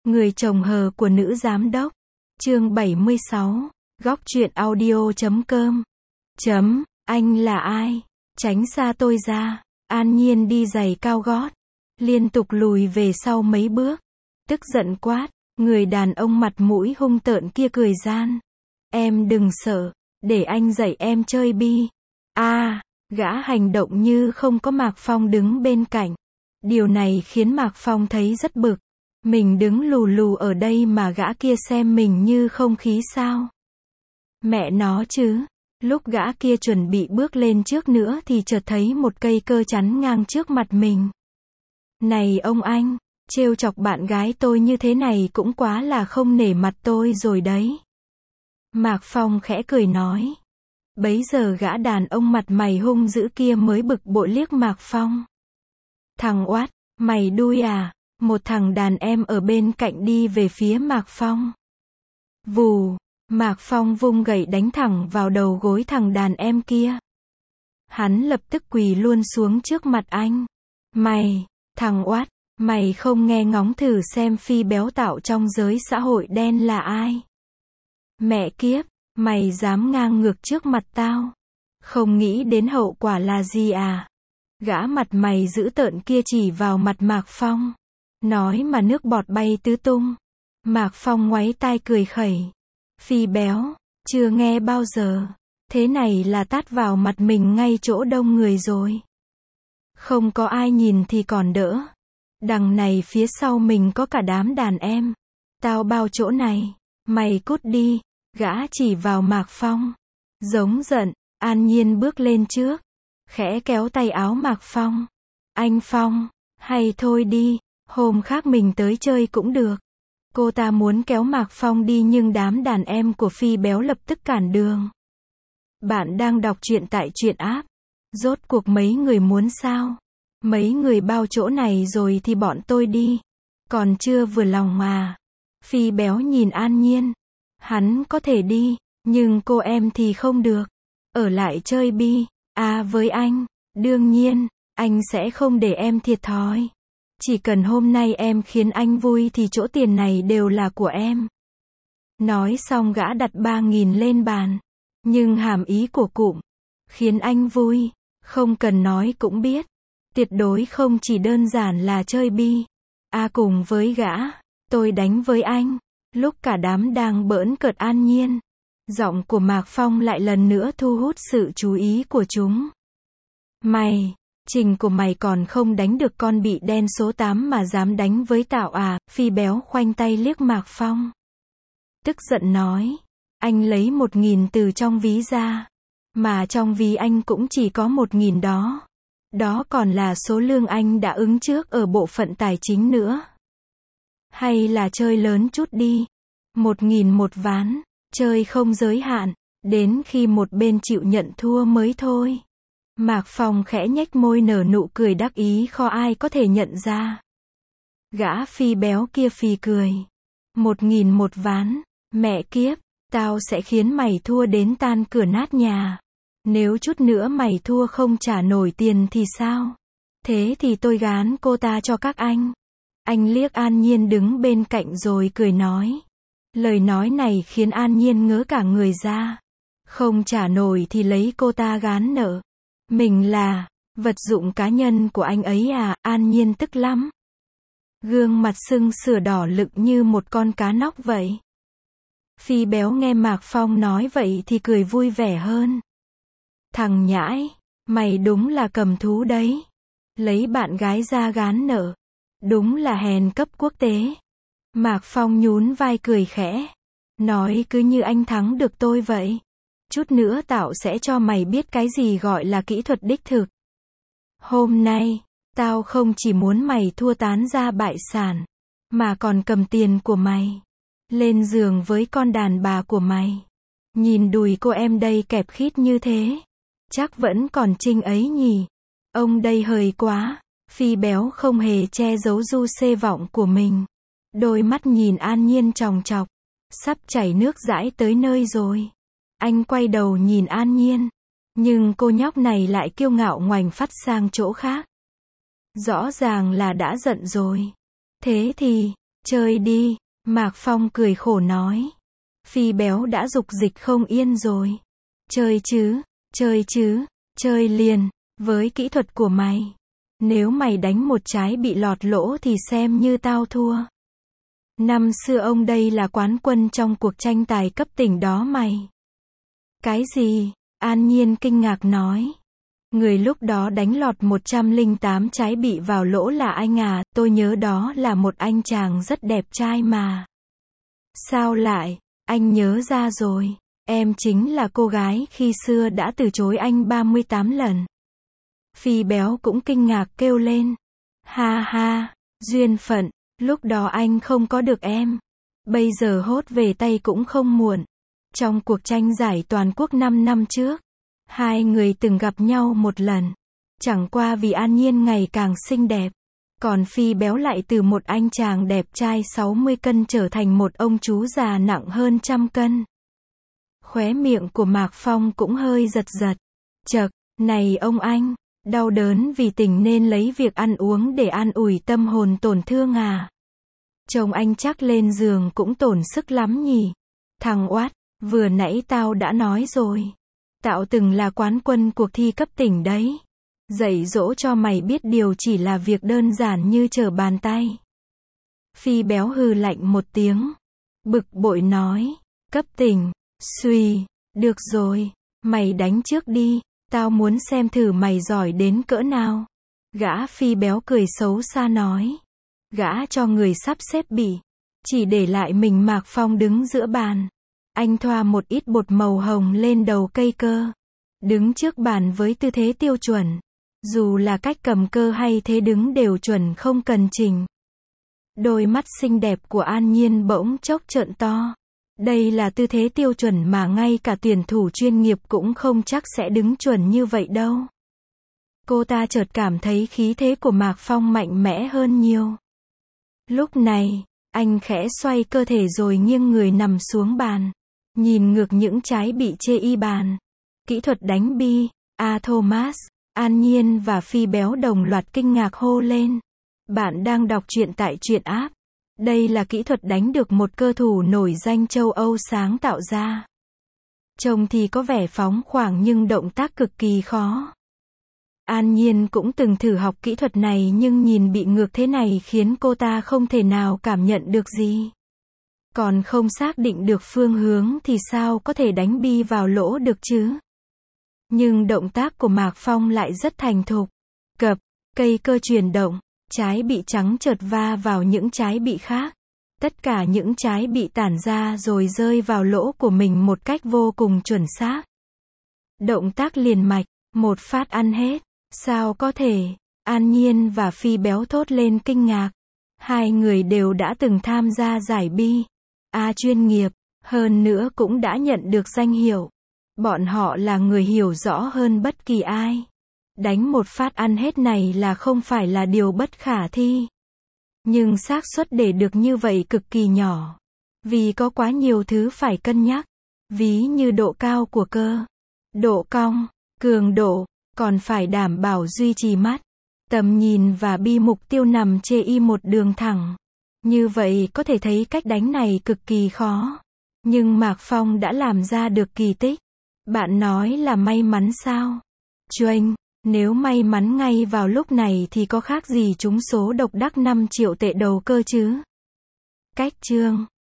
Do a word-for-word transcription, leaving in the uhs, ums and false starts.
Người chồng hờ của nữ giám đốc. Chương bảy mươi sáu. Góc truyện audio chấm com. Chấm, anh là ai? Tránh xa tôi ra. An Nhiên đi giày cao gót, liên tục lùi về sau mấy bước, tức giận quát, người đàn ông mặt mũi hung tợn kia cười gian. Em đừng sợ, để anh dạy em chơi bi. A, à, gã hành động như không có Mạc Phong đứng bên cạnh. Điều này khiến Mạc Phong thấy rất bực. Mình đứng lù lù ở đây mà gã kia xem mình như không khí sao? Mẹ nó chứ. Lúc gã kia chuẩn bị bước lên trước nữa thì chợt thấy một cây cơ chắn ngang trước mặt mình. Này ông anh, trêu chọc bạn gái tôi như thế này cũng quá là không nể mặt tôi rồi đấy. Mạc Phong khẽ cười nói. Bấy giờ gã đàn ông mặt mày hung dữ kia mới bực bội liếc Mạc Phong. Thằng oát, mày đuôi à? Một thằng đàn em ở bên cạnh đi về phía Mạc Phong. Vù, Mạc Phong vung gậy đánh thẳng vào đầu gối thằng đàn em kia. Hắn lập tức quỳ luôn xuống trước mặt anh. Mày, thằng oát, mày không nghe ngóng thử xem Phi béo tạo trong giới xã hội đen là ai? Mẹ kiếp, mày dám ngang ngược trước mặt tao? Không nghĩ đến hậu quả là gì à? Gã mặt mày dữ tợn kia chỉ vào mặt Mạc Phong. Nói mà nước bọt bay tứ tung. Mạc Phong ngoáy tai cười khẩy. Phi béo, chưa nghe bao giờ. Thế này là tát vào mặt mình ngay chỗ đông người rồi. Không có ai nhìn thì còn đỡ. Đằng này phía sau mình có cả đám đàn em. Tao bao chỗ này. Mày cút đi. Gã chỉ vào Mạc Phong. Giống giận, An Nhiên bước lên trước. Khẽ kéo tay áo Mạc Phong. Anh Phong, hay thôi đi. Hôm khác mình tới chơi cũng được. Cô ta muốn kéo Mạc Phong đi nhưng đám đàn em của Phi béo lập tức cản đường. Bạn đang đọc truyện tại truyện app. Rốt cuộc mấy người muốn sao? Mấy người bao chỗ này rồi thì bọn tôi đi. Còn chưa vừa lòng mà. Phi béo nhìn An Nhiên. Hắn có thể đi, nhưng cô em thì không được. Ở lại chơi bi. À với anh, đương nhiên, anh sẽ không để em thiệt thòi. Chỉ cần hôm nay em khiến anh vui thì chỗ tiền này đều là của em. Nói xong gã đặt ba nghìn lên bàn. Nhưng hàm ý của cụm khiến anh vui, không cần nói cũng biết. Tuyệt đối không chỉ đơn giản là chơi bi. À cùng với gã, tôi đánh với anh. Lúc cả đám đang bỡn cợt An Nhiên, giọng của Mạc Phong lại lần nữa thu hút sự chú ý của chúng. Mày, trình của mày còn không đánh được con bị đen số tám mà dám đánh với Tạo à? Phi béo khoanh tay liếc Mạc Phong. Tức giận nói. Anh lấy một nghìn từ trong ví ra. Mà trong ví anh cũng chỉ có một nghìn đó. Đó còn là số lương anh đã ứng trước ở bộ phận tài chính nữa. Hay là chơi lớn chút đi. Một nghìn một ván. Chơi không giới hạn. Đến khi một bên chịu nhận thua mới thôi. Mạc Phong khẽ nhếch môi nở nụ cười đắc ý khó ai có thể nhận ra. Gã Phi béo kia phì cười. Một nghìn một ván. Mẹ kiếp, tao sẽ khiến mày thua đến tan cửa nát nhà. Nếu chút nữa mày thua không trả nổi tiền thì sao? Thế thì tôi gán cô ta cho các anh. Anh liếc An Nhiên đứng bên cạnh rồi cười nói. Lời nói này khiến An Nhiên ngớ cả người ra. Không trả nổi thì lấy cô ta gán nợ. Mình là vật dụng cá nhân của anh ấy à? An Nhiên tức lắm. Gương mặt sưng sửa đỏ lựng như một con cá nóc vậy. Phi béo nghe Mạc Phong nói vậy thì cười vui vẻ hơn. Thằng nhãi, mày đúng là cầm thú đấy. Lấy bạn gái ra gán nợ. Đúng là hèn cấp quốc tế. Mạc Phong nhún vai cười khẽ. Nói cứ như anh thắng được tôi vậy. Chút nữa tao sẽ cho mày biết cái gì gọi là kỹ thuật đích thực. Hôm nay, tao không chỉ muốn mày thua tán ra bại sản, mà còn cầm tiền của mày. Lên giường với con đàn bà của mày. Nhìn đùi cô em đây kẹp khít như thế. Chắc vẫn còn trinh ấy nhỉ. Ông đây hời quá. Phi béo không hề che giấu du xê vọng của mình. Đôi mắt nhìn An Nhiên tròng trọc. Sắp chảy nước dãi tới nơi rồi. Anh quay đầu nhìn An Nhiên. Nhưng cô nhóc này lại kiêu ngạo ngoảnh phát sang chỗ khác. Rõ ràng là đã giận rồi. Thế thì, Chơi đi, Mạc Phong cười khổ nói. Phi béo đã dục dịch không yên rồi. Chơi chứ, chơi chứ, chơi liền, với kỹ thuật của mày. Nếu mày đánh một trái bị lọt lỗ thì xem như tao thua. Năm xưa ông đây là quán quân trong cuộc tranh tài cấp tỉnh đó mày. Cái gì? An Nhiên kinh ngạc nói. Người lúc đó đánh lọt một trăm lẻ tám trái bị vào lỗ là anh à, tôi nhớ đó là một anh chàng rất đẹp trai mà. Sao lại, anh nhớ ra rồi, em chính là cô gái khi xưa đã từ chối anh ba mươi tám lần. Phi béo cũng kinh ngạc kêu lên. Ha ha, duyên phận, lúc đó anh không có được em. Bây giờ hốt về tay cũng không muộn. Trong cuộc tranh giải toàn quốc năm năm trước, hai người từng gặp nhau một lần. Chẳng qua vì An Nhiên ngày càng xinh đẹp. Còn Phi béo lại từ một anh chàng đẹp trai sáu mươi cân trở thành một ông chú già nặng hơn trăm cân. Khóe miệng của Mạc Phong cũng hơi giật giật. Chậc, này ông anh, đau đớn vì tình nên lấy việc ăn uống để an ủi tâm hồn tổn thương à? Chồng anh chắc lên giường cũng tổn sức lắm nhỉ? Thằng oát, vừa nãy tao đã nói rồi. Tao từng là quán quân cuộc thi cấp tỉnh đấy. Dạy dỗ cho mày biết điều chỉ là việc đơn giản như trở bàn tay. Phi béo hừ lạnh một tiếng. Bực bội nói. Cấp tỉnh, suy, được rồi, mày đánh trước đi, tao muốn xem thử mày giỏi đến cỡ nào. Gã Phi béo cười xấu xa nói. Gã cho người sắp xếp bỉ. Chỉ để lại mình Mạc Phong đứng giữa bàn. Anh thoa một ít bột màu hồng lên đầu cây cơ. Đứng trước bàn với tư thế tiêu chuẩn. Dù là cách cầm cơ hay thế đứng đều chuẩn không cần chỉnh. Đôi mắt xinh đẹp của An Nhiên bỗng chốc trợn to. Đây là tư thế tiêu chuẩn mà ngay cả tuyển thủ chuyên nghiệp cũng không chắc sẽ đứng chuẩn như vậy đâu. Cô ta chợt cảm thấy khí thế của Mạc Phong mạnh mẽ hơn nhiều. Lúc này, anh khẽ xoay cơ thể rồi nghiêng người nằm xuống bàn. Nhìn ngược những trái bị chê y bàn. Kỹ thuật đánh bi, A Thomas, An Nhiên và Phi béo đồng loạt kinh ngạc hô lên. Bạn đang đọc truyện tại truyện app. Đây là kỹ thuật đánh được một cơ thủ nổi danh châu Âu sáng tạo ra. Trông thì có vẻ phóng khoáng nhưng động tác cực kỳ khó. An Nhiên cũng từng thử học kỹ thuật này nhưng nhìn bị ngược thế này khiến cô ta không thể nào cảm nhận được gì. Còn không xác định được phương hướng thì sao có thể đánh bi vào lỗ được chứ? Nhưng động tác của Mạc Phong lại rất thành thục. Cập, cây cơ chuyển động, trái bị trắng chợt va vào những trái bị khác. Tất cả những trái bị tản ra rồi rơi vào lỗ của mình một cách vô cùng chuẩn xác. Động tác liền mạch, một phát ăn hết. Sao có thể? An Nhiên và Phi béo thốt lên kinh ngạc. Hai người đều đã từng tham gia giải bi. A chuyên nghiệp, hơn nữa cũng đã nhận được danh hiệu. Bọn họ là người hiểu rõ hơn bất kỳ ai. Đánh một phát ăn hết này là không phải là điều bất khả thi. Nhưng xác suất để được như vậy cực kỳ nhỏ. Vì có quá nhiều thứ phải cân nhắc. Ví như độ cao của cơ, độ cong, cường độ, còn phải đảm bảo duy trì mắt, tầm nhìn và bi mục tiêu nằm chê y một đường thẳng. Như vậy có thể thấy cách đánh này cực kỳ khó. Nhưng Mạc Phong đã làm ra được kỳ tích. Bạn nói là may mắn sao? Chuênh, nếu may mắn ngay vào lúc này thì có khác gì trúng số độc đắc năm triệu tệ đầu cơ chứ? Cách chương